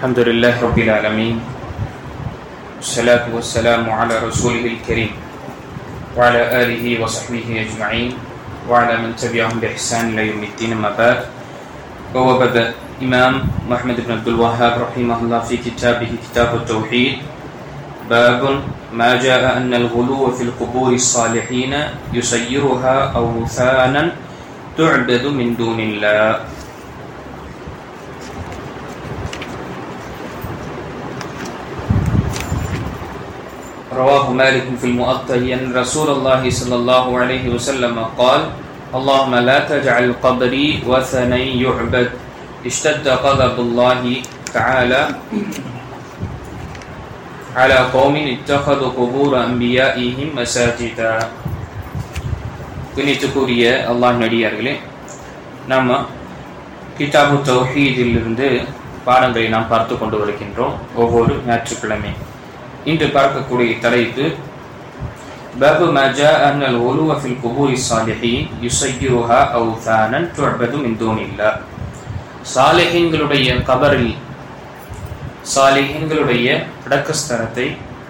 الحمد لله رب العالمين والصلاة والسلام على رسوله الكريم وعلى آله وصحبه أجمعين وعلى من تبعهم بإحسان إلى يوم الدين. أما بعد، ووجد الإمام محمد بن عبد الوهاب رحمه الله في كتابه كتاب التوحيد باب ما جاء أن الغلو في القبور الصالحين يسيرها أوثانا تعبد من دون الله. رواه مالك في المؤطأ أن رسول الله صلى الله عليه وسلم قال: اللهم لا تجعل قبري وثنا يعبد اشتد غضب الله تعالى على قوم اتخذوا قبور أنبيائهم مساجدا. கணித்துக்குரிய அல்லாஹ் நடிகார்களே, நம்ம கிதாபு தௌஹீதில் இருந்து பாடங்களை நாம் பார்த்து கொண்டு வருகின்றோம் ஒவ்வொரு ஞாயிற்றுக்கிழமை. இன்று பார்க்கக்கூடிய தலைப்பு பாபு மா ஜாஅ அன்னல் குலூவ ஃபில் குபூரி ஸாலிஹீன் யுஸய்யிருஹா அவ்தானன் துஅபது மின் தூனில்லாஹ். சாலிஹீன்களுடைய கபரில் சாலிஹீன்களுடைய அடக்கஸ்தலத்தை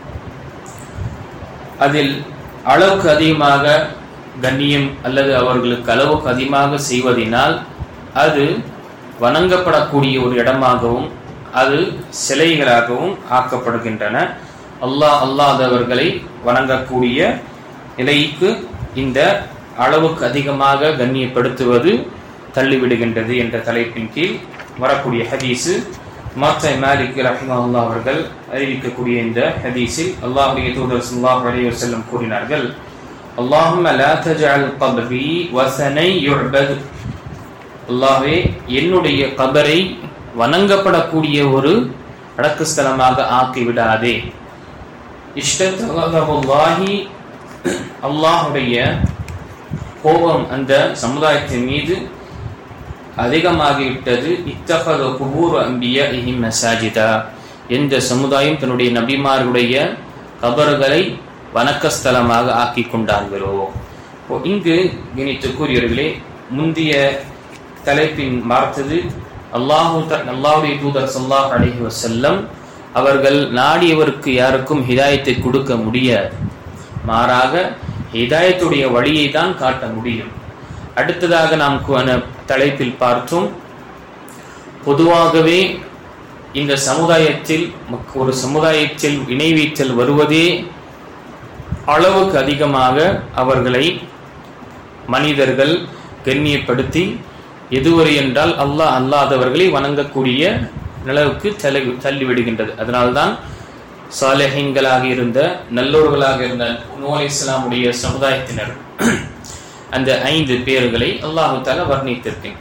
அதில் அளவுக்கு அதிகமாக கண்ணியம் அல்லது அவர்களுக்கு அளவுக்கு அதிகமாக செய்வதனால் அது வணங்கப்படக்கூடிய ஒரு இடமாகவும் அது சிலைகளாகவும் ஆக்கப்படுகின்றன. அல்லாதவர்களை வணங்கக்கூடிய நிலைக்கு இந்த அளவுக்கு அதிகமாக கண்ணியப்படுத்துவது தள்ளிவிடுகின்றது என்ற தலைப்பின் கீழ் வரக்கூடிய ஹதீஸு மாத்தா மாலிக் ரஹிமஹுல்லாஹ் அவர்கள் அறிவிக்கக்கூடிய இந்த ஹதீஸில் அல்லாஹ்வுடைய தூதர் ஸல்லல்லாஹு அலைஹி வஸல்லம் கூறினார்கள்: அல்லாஹும்ம லா தஜஅல் கப்ரி வஸனை யுஅபத். அல்லாஹ்வே, என்னுடைய கபரை வணங்கப்படக்கூடிய ஒரு அடக்கஸ்தலமாக ஆக்கிவிடாதே. இஷ்டத்தல்லாஹி, அல்லாஹுடைய கோபம் அந்த சமுதாயத்தின் மீது அதிகமாகிவிட்டது. இத்தகது குபூர் அன்பியாஇஹிம் மஸாஜிதா, எந்த சமுதாயம் தன்னுடைய நபிமார்களுடைய கபர்களை வணக்கஸ்தலமாக ஆக்கி கொண்டார்களோ. இங்கு கணித்துக்குரியவர்களே, முந்திய தலைப்பின் பார்த்தது அல்லாஹ்வுடைய தூதர் ஸல்லல்லாஹு அலைஹி வஸல்லம் அவர்கள் நாடியவருக்கு யாருக்கும் ஹிதாயத்தை கொடுக்க முடியாது, மாறாக ஹிதாயத்துடைய வழியை தான் காட்ட முடியும். அடுத்ததாக நாம் தலைப்பில் பார்த்தோம், பொதுவாகவே இந்த சமுதாயத்தில் ஒரு சமுதாயத்தில் இணைவீச்சல் வருவதே அளவுக்கு அதிகமாக அவர்களை மனிதர்கள் கண்ணியப்படுத்தி எதுவரை என்றால் அல்லாதவர்களை வணங்கக்கூடிய நிலவுக்கு தள்ளிவிடுகின்றது. அதனால்தான் சாலிஹீன்களாக இருந்த நல்லோர்களாக இருந்த நூஹ் அலைஹிஸ்ஸலாமுடைய சமுதாயத்தினர் அந்த 5 பேர்களை அல்லாஹ் தஆலா வர்ணித்திருக்கிறார்.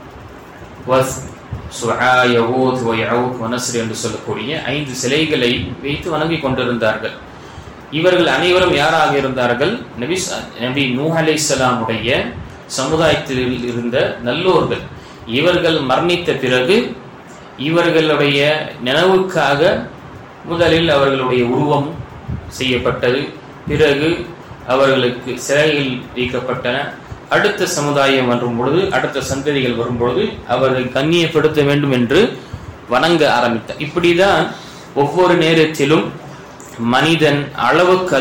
என்று சொல்லக்கூடிய 5 சிலைகளை வைத்து வணங்கி கொண்டிருந்தார்கள். இவர்கள் அனைவரும் யாராக இருந்தார்கள்? நபி நூஹ் அலைஹிஸ்ஸலாமுடைய சமுதாயத்தில் இருந்த நல்லோர்கள். இவர்கள் மரணித்த பிறகு இவர்களுடைய நினைவுக்காக முதலில் அவர்களுடைய உருவம் செய்யப்பட்டது, பிறகு அவர்களுக்கு சிலைகள் வைக்கப்பட்டன. அடுத்த சமுதாயம் வரும் பொழுது, அடுத்த சந்ததிகள் வரும்பொழுது அவர்களை கண்ணியப்படுத்த வேண்டும் என்று வணங்க ஆரம்பித்தார். இப்படிதான் ஒவ்வொரு நேரத்திலும் மனிதன் அளவுக்கு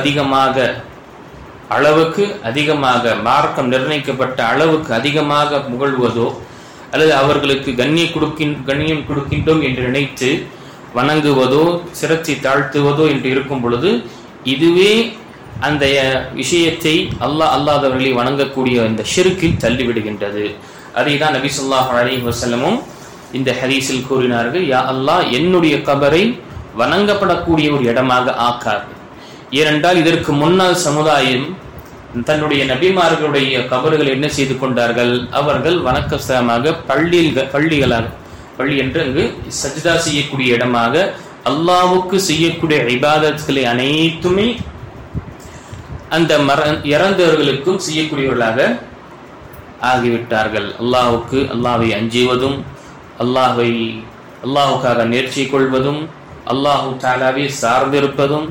அதிகமாக மார்க்கம் நிர்ணயிக்கப்பட்ட அளவுக்கு அதிகமாக புகழ்வதோ அல்லது அவர்களுக்கு கண்ணியம் கொடுக்கின்றோம் என்று நினைத்து வணங்குவதோ சிரத்தை தாழ்த்துவதோ என்று இருக்கும் பொழுது இதுவே அந்த விஷயத்தை அல்லாதவர்களை வணங்கக்கூடிய இந்த ஷிர்கில் தள்ளிவிடுகின்றது. அதை தான் நபி ஸல்லல்லாஹு அலைஹி வஸல்லமும் இந்த ஹதீஸில் கூறினார்கள்: யா அல்லாஹ், என்னுடைய கபரை வணங்கப்படக்கூடிய ஒரு இடமாக ஆக்காது. ஏனென்றால் இதற்கு முன்னால் சமுதாயம் தன்னுடைய நபிமார்களுடைய கபறுகள் என்ன செய்து கொண்டார்கள்? அவர்கள் வணக்கஸ்தலமாக பள்ளி என்று அங்கு சஜ்தா செய்யக்கூடிய இடமாக அல்லாஹ்வுக்கு செய்யக்கூடிய இபாதத்களை அனைத்துமே அந்த இறந்தவர்களுக்கும் செய்யக்கூடியவர்களாக ஆகிவிட்டார்கள். அல்லாஹ்வை அஞ்சுவதும் அல்லாஹ்வுக்காக நேர்ச்சி கொள்வதும் அல்லாஹ் தஆலாவை சார்ந்திருப்பதும்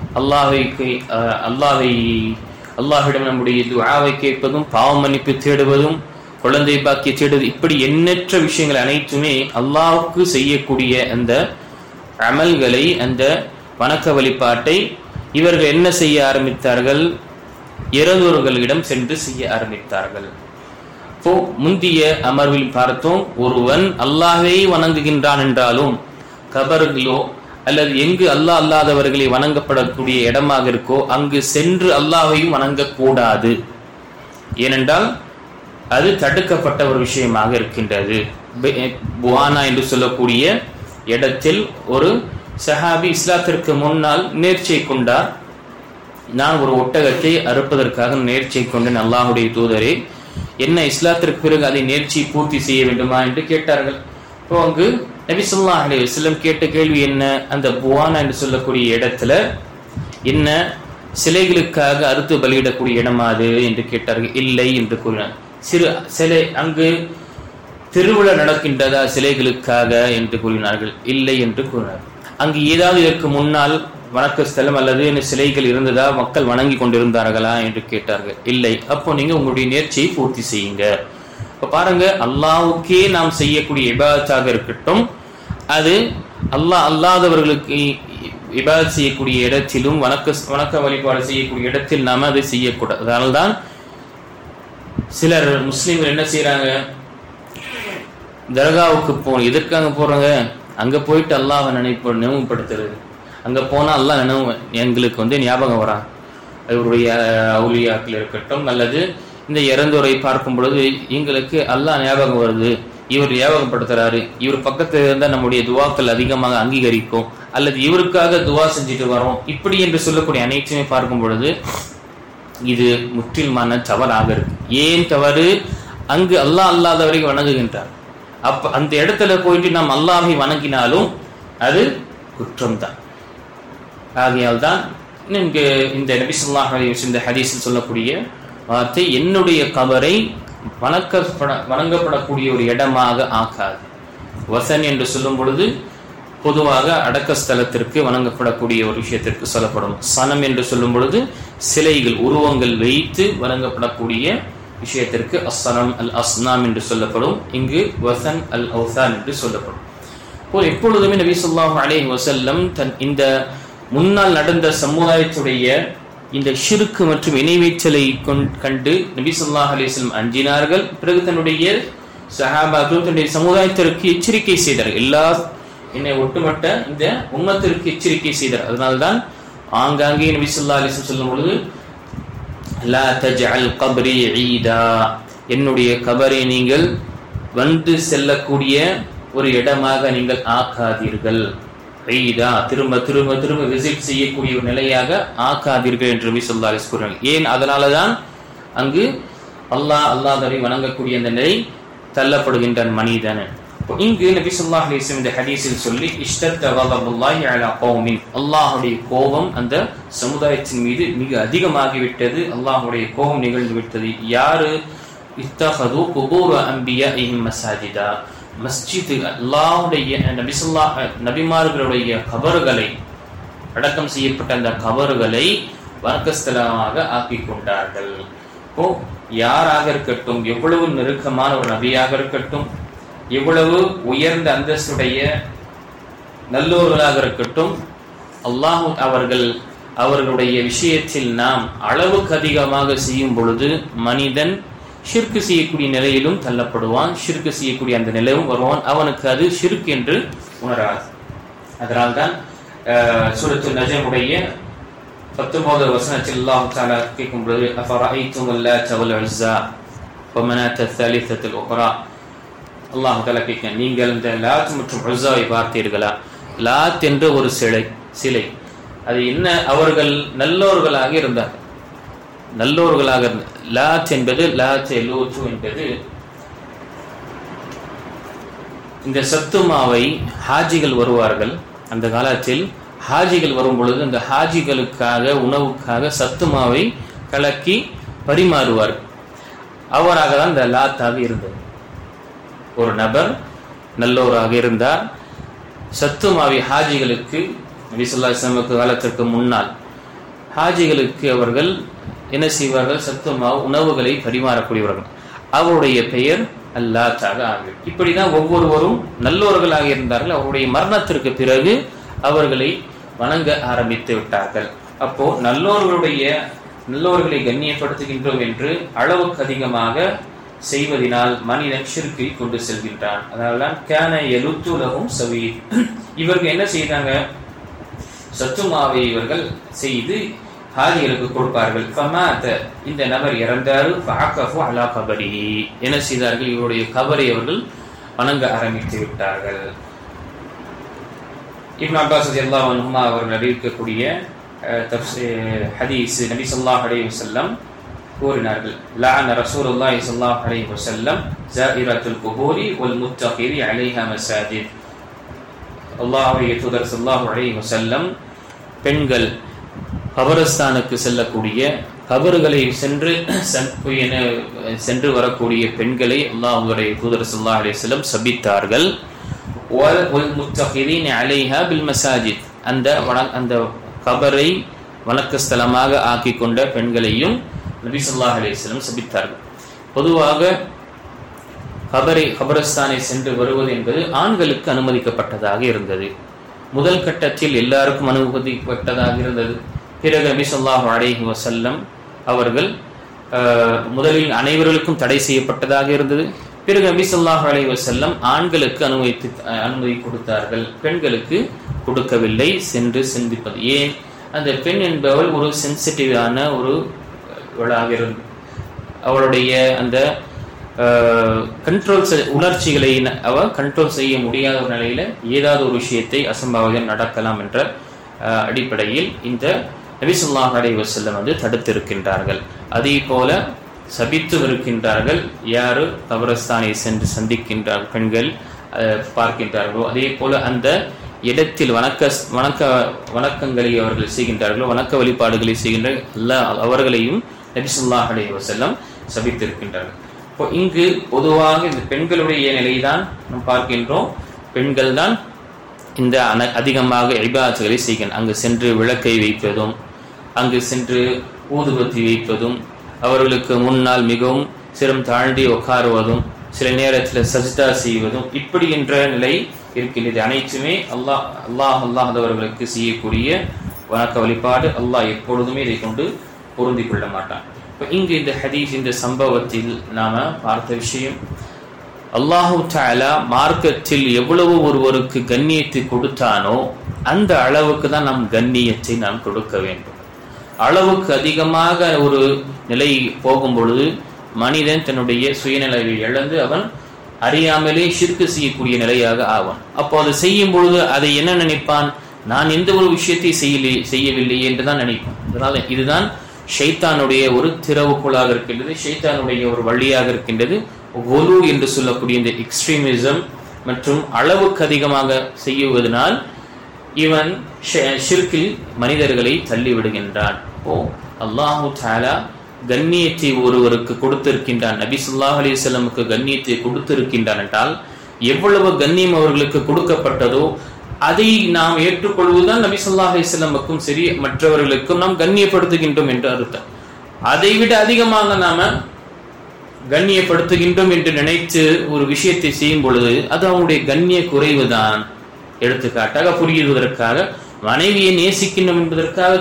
அல்லாஹ்விடம் நம்முடைய துஆவை கேட்பதும் பாவ மன்னிப்பு தேடுவதும் குழந்தை பாக்கிய தேடுவது, இப்படி எண்ணற்ற விஷயங்கள் அனைத்துமே அல்லாஹ்வுக்கு செய்யக்கூடிய அந்த அமல்களை, அந்த வணக்க வழிபாட்டை இவர்கள் என்ன செய்ய ஆரம்பித்தார்கள்? இறந்தோர்களிடம் சென்று செய்ய ஆரம்பித்தார்கள். இப்போ முந்திய அமர்வில் பார்த்தோம், ஒருவன் அல்லாஹ்வை வணங்குகின்றான் என்றாலும் கபர்களோ அல்லது எங்கு அல்லாஹ் அல்லாதவர்களை வணங்கப்படக்கூடிய இடமாக இருக்கோ அங்கு சென்று அல்லாஹ்வையும் வணங்கக்கூடாது. ஏனென்றால் அது தடுக்கப்பட்ட ஒரு விஷயமாக இருக்கின்றது. புவானா என்று சொல்லக்கூடிய இடத்தில் ஒரு சஹாபி இஸ்லாத்திற்கு முன்னால் நேர்ச்சை கொண்டார். நான் ஒரு ஒட்டகத்தை அறுப்பதற்காக நேர்ச்சை கொண்டேன், அல்லாஹுடைய தூதரே, என்ன இஸ்லாத்திற்கு பிறகு அதை நேர்ச்சி பூர்த்தி செய்ய வேண்டுமா என்று கேட்டார்கள். இப்போ அங்கு நபி ஸல்லல்லாஹு அலைஹி வஸல்லம் கேட்ட கேள்வி என்ன? அந்த புவானா என்று சொல்லக்கூடிய இடத்துல என்ன சிலைகளுக்காக அறுத்து பலியிடக்கூடிய இடமா அது என்று கேட்டார்கள். இல்லை என்று கூறினார். சிறு சிலை அங்கு திருவிழா நடக்கின்றதா சிலைகளுக்காக என்று கூறினார்கள். இல்லை என்று கூறினார். அங்கு ஏதாவது இதற்கு முன்னால் வணக்க ஸ்தலம் அல்லது சிலைகள் இருந்ததா, மக்கள் வணங்கி கொண்டிருந்தார்களா என்று கேட்டார்கள். இல்லை. அப்போ நீங்க உங்களுடைய நேர்ச்சியை பூர்த்தி செய்யுங்க. இப்ப பாருங்க, அல்லாஹ்வுக்கே நாம் செய்யக்கூடிய இபாதத்தாக இருக்கட்டும், அது அல்லாஹ் அல்லாதவர்களுக்கு இபாதத் செய்யக்கூடிய இடத்திலும் வணக்க வழிபாடு செய்யக்கூடிய இடத்தில் நாம அதை செய்யக்கூடாது. அதனால்தான் சிலர் முஸ்லிம்கள் என்ன செய்யறாங்க, தர்காவுக்கு எதற்காக போறாங்க? அங்க போயிட்டு அல்லாஹ்வை நினைவுபடுத்துறது. அங்க போனா அல்லாஹ் எங்களுக்கு ஞாபகம் வரா. அவருடைய அவுலியாக்கள் இருக்கட்டும் அல்லது இந்த இறந்தோரை பார்க்கும் பொழுது எங்களுக்கு அல்லாஹ் ஞாபகம் வருது, இவர் ஞாபகப்படுத்துறாரு, இவர் பக்கத்துல இருந்தா நம்முடைய துவாக்கள் அதிகமாக அங்கீகரிக்கும், அல்லது இவருக்காக துவா செஞ்சுட்டு வரோம், இப்படி என்று சொல்லக்கூடிய அனைத்துமே பார்க்கும் பொழுது இது முற்றிலுமான தவறாக இருக்கு. ஏன் தவறு? அங்கு அல்லாஹ் அல்லாதவரை வணங்குகின்றார். அப்ப அந்த இடத்துல போயிட்டு நாம் அல்லாஹை வணங்கினாலும் அது குற்றம்தான். ஆகையால் தான் இந்த நபி ஸல்லல்லாஹு அலைஹி வஸல்லம் இந்த ஹதீஸில் சொல்லக்கூடிய வார்த்தை, என்னுடைய கபரை வணங்கப்படக்கூடிய ஒரு இடமாக ஆக்காது. வசன் என்று சொல்லும் பொழுது பொதுவாக அடக்க ஸ்தலத்திற்கு வணங்கப்படக்கூடிய ஒரு விஷயத்திற்கு சொல்லப்படும். சனம் என்று சொல்லும் பொழுது சிலைகள், உருவங்கள் வைத்து வணங்கப்படக்கூடிய விஷயத்திற்கு அஸ்ஸனம் அல் அஸ்னாம் என்று சொல்லப்படும். இங்கு வசன் அல் அவ்தான் என்று சொல்லப்படும். எப்பொழுதுமே நபி ஸல்லல்லாஹு அலைஹி வஸல்லம் இந்த முன்னால் நடந்த சமுதாயத்துடைய இந்த ஷிர்க் மற்றும் இணைவேற்றலை கண்டு நபி ஸல்லல்லாஹு அலைஹி வஸல்லம் அஞ்சினார்கள். பிறகு தன்னுடைய சஹாபாக்கள் தன்னுடைய சமுதாயத்திற்கு எச்சரிக்கை செய்தார்கள். ஒட்டுமொட்ட இந்த உம்மத்திற்கு எச்சரிக்கை செய்தார். அதனால்தான் ஆங்காங்கே நபி ஸல்லல்லாஹு அலைஹி வஸல்லம் சொல்லும் பொழுது, லா தஜ்அல் கப்ரி ஈதா, என்னுடைய கபரை நீங்கள் வந்து செல்லக்கூடிய ஒரு இடமாக நீங்கள் ஆக்காதீர்கள். ஈதா, திரும்ப திரும்ப திரும்ப விசிட் செய்யக்கூடிய ஒரு நிலையாக ஆக்காதீர்கள் என்று நபி ஸல்லல்லாஹு அலைஹி வஸல்லம் கூறினார்கள். ஏன்? அதனாலதான் அங்கு அல்லாஹ்வை வணங்கக்கூடிய அந்த நிலை தள்ளப்படுகின்றான் மனிதன். இங்கு நபி ஸல்லல்லாஹு அலைஹி வஸல்லம் இந்த ஹதீஸில் சொல்லி, இஷ்தத்த கலபுல்லாஹி அலா கௌமின், அல்லாஹ்வுடைய கோபம் அந்த சமுதாயத்தின் மீது மிக அதிகமாகிவிட்டது, அல்லாஹ்வுடைய கோபம் நிகழ்ந்து விட்டது. யாரு? இத்தஹது குபூர் அன்பியாஇஹிம் மஸாஜிதா, மஸ்ஜித் அல்லாஹ்வுடைய நபிமார்களுடைய கபர்களை, அடக்கம் செய்யப்பட்ட அந்த கபர்களை வணக்கஸ்தலமாக ஆக்கிக் கொண்டார்கள். யாராக இருக்கட்டும், எவ்வளவு நெருக்கமான ஒரு நபியாக இருக்கட்டும், எவ்வளவு உயர்ந்த அந்தஸ்துடைய நல்லோர்களாக இருக்கட்டும், அல்லாஹ் அவர்களுடைய விஷயத்தில் நாம் அளவுக்கு அதிகமாக செய்யும் பொழுது மனிதன் ஷிர்க் செய்யக்கூடிய நிலையிலும் தள்ளப்படுவான். ஷிர்க் செய்யக்கூடிய அந்த நிலையும் வருவான். அவனுக்கு அது ஷிர்க் என்று உணராது. அதனால்தான் சூரத்துல் நஜ்முடைய 19வது வசனத்தில் அல்லாஹ் தஆலா கேட்கும் பொழுது, அஃபரஐதும் அல்லாத வல் உஸ்ஸா வமனாத ஸாலிஸத்துல் உக்ரா, அல்லாஹ் தஆலா கேட்க, நீங்கள் இந்த லாத் மற்றும் உஸ்ஸாவை பார்த்தீர்களா? லாத் என்ற ஒரு சிலை, அது என்ன? அவர்கள் நல்லோர்களாக இருந்தார். நல்லோர்களாக இருந்த லாத் என்பது லூத்து என்பது இந்த சத்துமாவை ஹாஜிகள் வருவார்கள். அந்த காலத்தில் ஹாஜிகள் வரும் பொழுது அந்த ஹாஜிகளுக்காக உணவுக்காக சத்துமாவை கலக்கி பரிமாறுவார்கள். அவராக தான் இந்த லாத்தாக இருந்தது. ஒரு நபர் நல்லோராக இருந்தார். சத்துமாவை ஹாஜிகளுக்கு, நபி ஸல்லல்லாஹு அலைஹி வஸல்லம் காலத்திற்கு முன்னால் ஹாஜிகளுக்கு அவர்கள் என்ன செய்வார்கள்? சத்துமாவு உணவுகளை பரிமாறக்கூடியவர்கள். அவருடைய பெயர் அல்லாத்தாக ஆகும். இப்படிதான் ஒவ்வொருவரும் நல்லோர்களாக இருந்தார்கள். அவருடைய மரணத்திற்கு பிறகு அவர்களை வணங்க ஆரம்பித்து விட்டார்கள். அப்போ நல்லோர்களை கண்ணியப்படுத்துகின்றோம் என்று அளவுக்கு அதிகமாக செய்வதனால் மனிதன் ஷிர்க்கை கொண்டு செல்கின்றான். அதனால்தான் கான யலுத்து லஹும் சவீத், இவர்கள் என்ன செய்தாங்க, சத்துமாவை இவர்கள் செய்து ஹாஜிகளுக்கு கொடுப்பார்கள். ஃபமாத, இந்த நபர் இறந்தாரு, ஃபஅகஃபு அலா கபரிஹி, என்ன செய்தார்கள், இவருடைய கபரை அவர்கள் வணங்க ஆரம்பித்து விட்டார்கள். இப்னு அப்பாஸ் ரலியல்லாஹு அன்ஹுமா அவர்கள் அறிவிக்கக்கூடிய ஹதீஸ், நபி ஸல்லல்லாஹு அலைஹி வஸல்லம் கூறினார்கள், லஅன ரசூலுல்லாஹி ஸல்லல்லாஹு அலைஹி வஸல்லம் ஜாயிரத்துல் குபூரி வல் முத்தகிரி அலைஹா மசாஜித். அல்லாஹ்வுடைய தூதர் ஸல்லல்லாஹு அலைஹி வஸல்லம் பெண்கள் கபரஸ்தானுக்கு செல்லக்கூடிய, கபறுகளை சென்று வரக்கூடிய பெண்களை அல்லாஹ்வுடைய தூதர் ஸல்லல்லாஹு அலைஹி வஸல்லம் சபித்தார்கள். வல் முத்தகிரீன அலைஹா பில் மசாஜித், அந்த கபரை வணக்கஸ்தலமாக ஆக்கி கொண்ட பெண்களையும் நபி ஸல்லல்லாஹு அலைஹி வஸல்லம் சபித்தார்கள். பொதுவாக கபரஸ்தானை சென்று வருவது என்பது ஆண்களுக்கு அனுமதிக்கப்பட்டதாக இருந்தது. முதல் கட்டத்தில் எல்லாருக்கும் அனுமதிக்கப்பட்டதாக இருந்தது. பிறகு நபி ஸல்லல்லாஹு அலைஹி வஸல்லம் அவர்கள் முதலில் அனைவர்களுக்கும் தடை செய்யப்பட்டதாக இருந்தது. பிறகு நபி ஸல்லல்லாஹு அலைஹி வஸல்லம் ஆண்களுக்கு அனுமதி கொடுத்தார்கள், பெண்களுக்கு கொடுக்கவில்லை சென்று சிந்திப்பது. ஏன், அந்த பெண் என்பவள் ஒரு சென்சிட்டிவான ஒரு இருந்தது. அவளுடைய அந்த உணர்ச்சிகளை அவ கண்ட்ரோல் செய்ய முடியாத ஒரு நிலையில ஏதாவது ஒரு விஷயத்தை அசம்பாவிதம் நடக்கலாம் என்ற அடிப்படையில் இந்த நபி ஸல்லல்லாஹு அலைஹி வஸல்லம் தடுத்திருக்கின்றார்கள். அதே போல சபித்து வருகின்றார்கள். யாரு கபரஸ்தானை சென்று சந்திக்கின்றார் பெண்கள் பார்க்கின்றார்களோ, அதே போல அந்த இடத்தில் வணக்கங்களை அவர்கள் செய்கின்றார்களோ, வணக்க வழிபாடுகளை செய்கின்ற அவர்களையும் நபி ஸல்லல்லாஹு அலைஹி வஸல்லம் சபித்திருக்கின்றார்கள். இப்போ இங்கு பொதுவாக இந்த பெண்களுடைய நிலைதான் நாம் பார்க்கின்றோம். பெண்கள் தான் இந்த அதிகமாக இபாதத்துகளை செய்கின்றனர். அங்கு சென்று விளக்கை வைப்பதும், அங்கு சென்று ஊதுபத்தி வைப்பதும், அவர்களுக்கு முன்னால் மிகவும் சிரம் தாண்டி உட்காருவதும், சில நேரத்தில் சஜ்தா செய்வதும், இப்படி என்ற நிலை இருக்கின்றது. அனைத்துமே அல்லாஹ்தவர்களுக்கு செய்யக்கூடிய வணக்க வழிபாடு. அல்லாஹ் எப்பொழுதுமே இதை கொண்டு பொருந்தி கொள்ள மாட்டான். இப்போ இங்கு இந்த ஹதீஸ், இந்த சம்பவத்தில் நாம பார்த்த விஷயம், அல்லாஹு தஆலா மார்க்கத்தில் எவ்வளவு ஒருவருக்கு கண்ணியத்தை கொடுத்தானோ அந்த அளவுக்கு தான் நாம் கண்ணியத்தை நாம் கொடுக்க வேண்டும். அளவுக்கு அதிகமாக ஒரு நிலை போகும் பொழுது மனிதன் தன்னுடைய சுயநிலையை இழந்து அவன் அறியாமலே ஷிர்க் செய்யக்கூடிய நிலையாக ஆவான். அப்போ அதை செய்யும் பொழுது அதை என்ன நினைப்பான், நான் எந்த ஒரு விஷயத்தை செய்யவில்லை என்றுதான் நினைப்பான். அதனால இதுதான் ஷைத்தானுடைய ஒரு திறவுக்குள்ளாக இருக்கின்றது, ஷைத்தானுடைய ஒரு வழியாக இருக்கின்றது. குலு என்று சொல்லக்கூடிய இந்த எக்ஸ்ட்ரீமிசம் மற்றும் அளவுக்கு அதிகமாக செய்யுவதனால் இவன் ஷிர்கில் மனிதர்களை தள்ளி விடுகின்றான். அல்லாஹு தஆலா கண்ணியத்தை ஒருவருக்கு கொடுத்திருக்கின்றான், நபி ஸல்லல்லாஹு அலைஹி வஸல்லமுக்கு கண்ணியத்தை கொடுத்திருக்கின்றான் என்றால் எவ்வளவு கண்ணியம் அவர்களுக்கு கொடுக்கப்பட்டதோ அதை நாம் ஏற்றுக்கொள்வதுதான் நபி ஸல்லல்லாஹு அலைஹி வஸல்லமுக்கும் சரி மற்றவர்களுக்கும் நாம் கண்ணியப்படுத்துகின்றோம் என்று அர்த்தம். அதை விட அதிகமாக நாம கண்ணியப்படுத்துகின்றோம் என்று நினைத்து ஒரு விஷயத்தை செய்யும் பொழுது அது அவனுடைய கண்ணிய குறைவுதான். எடுத்துக்காட்டாக புரியுவதற்காக மனைவியை நேசிக்கின்றோம் என்பதற்காக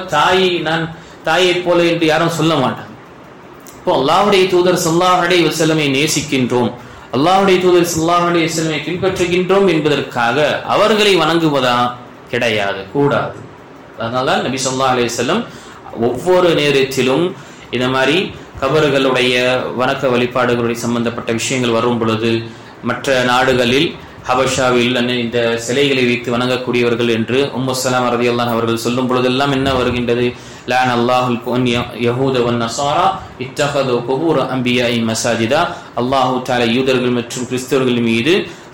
தாயை போல என்று யாரும் சொல்ல மாட்டாங்க. இப்போ அல்லாஹ்வுடைய தூதர் ஸல்லல்லாஹு அலைஹி வஸல்லமை நேசிக்கின்றோம், அல்லாஹ்வுடைய தூதர் ஸல்லல்லாஹு அலைஹி வஸல்லமை பின்பற்றுகின்றோம் என்பதற்காக அவர்களை வணங்குவதா கிடையாது, கூடாது. அதனால நபி ஸல்லல்லாஹு அலைஹி வஸல்லம் ஒவ்வொரு நேரத்திலும் இந்த மாதிரி கபறுகளுடைய வணக்க வழிபாடுகளுடைய சம்பந்தப்பட்ட விஷயங்கள் வரும் பொழுது மற்ற நாடுகளில் ஹபஷாவில் இந்த சிலைகளை வைத்து வணங்கக்கூடியவர்கள் என்று உம்மு ஸலமா ரலியல்லாஹு அவர்கள் சொல்லும் பொழுதெல்லாம் என்ன வருகின்றது, லஅன அல்லாஹுல் யஹூத வன் நஸாரா இத்தகது குபூர் அன்பியாஇ மசாஜிதா. அல்லாஹு தஆலா யூதர்கள் மற்றும் கிறிஸ்தவர்கள் மீது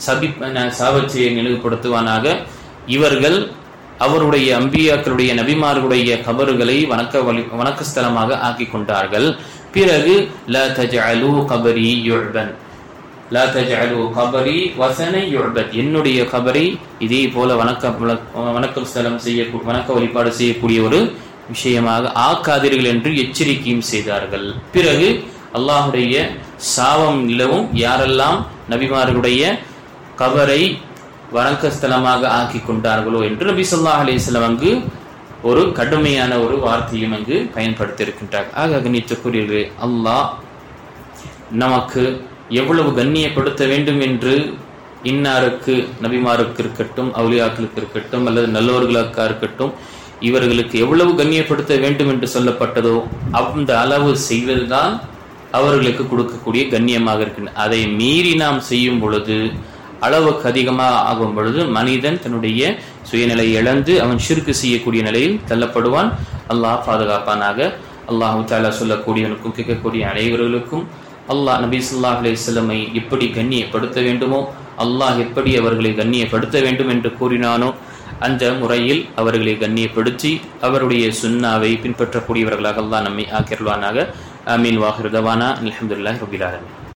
சாபத்தை நினைவுபடுத்துவானாக, இவர்கள் அவருடைய அம்பியாக்களுடைய நபிமார்களுடைய கபறுகளை வணக்க ஸ்தலமாக ஆக்கி கொண்டார்கள். பிறகு லா தஜஅலு கபரி யுஅபன், லா தஜஅலு கபரி வஸன யுஅபத், என்னுடைய கபரை இதே போல வணக்க ஸ்தலம் வணக்க வழிபாடு செய்யக்கூடிய ஒரு விஷயமாக ஆக்காதீர்கள் என்று எச்சரிக்கையும் செய்தார்கள். பிறகு அல்லாஹுடைய சாபம் நிலவும், யாரெல்லாம் நபிமார்களுடைய கபரை வணக்கஸ்தலமாக ஆக்கி கொண்டார்களோ என்று நபி ஸல்லல்லாஹு அலைஹி வஸல்லம் அங்கு ஒரு கடுமையான ஒரு வார்த்தையும் அங்கு பயன்படுத்தி இருக்கின்றார். ஆக கண்ணியத்துக்குரியவர்களே, அல்லாஹ் நமக்கு எவ்வளவு கண்ணியப்படுத்த வேண்டும் என்று இன்னாருக்கு, நபிமாருக்கு இருக்கட்டும், அவுலியாக்களுக்கு இருக்கட்டும், அல்லது நல்லோர்களுக்கா இருக்கட்டும், இவர்களுக்கு எவ்வளவு கண்ணியப்படுத்த வேண்டும் என்று சொல்லப்பட்டதோ அந்த அளவு செய்வதுதான் அவர்களுக்கு கொடுக்கக்கூடிய கண்ணியமாக இருக்கின்றன. அதை மீறி நாம் செய்யும் பொழுது, அளவுக்கு அதிகமாக ஆகும் பொழுது மனிதன் தன்னுடைய சுயநிலை இழந்து அவன் ஷிர்க் செய்யக்கூடிய நிலையில் தள்ளப்படுவான். அல்லாஹ் பாதுகாப்பானாக. அல்லாஹு தஆலா சொல்லக்கூடியவனுக்கும் கேட்கக்கூடிய அனைவர்களுக்கும் அல்லாஹ் நபி ஸல்லல்லாஹு அலைஹி வஸல்லம் எப்படி கண்ணியப்படுத்த வேண்டுமோ, அல்லாஹ் எப்படி அவர்களை கண்ணியப்படுத்த வேண்டும் என்று கூறினானோ அந்த முறையில் அவர்களை கண்ணியப்படுத்தி அவருடைய சுன்னாவை பின்பற்றக்கூடியவர்களாக அல்லாஹ் நம்மை ஆக்கியருள்வானாக. ஆமீன். வாஹிர் தவானா அல்ஹம்துலில்லாஹி ரப்பில் ஆலமீன்.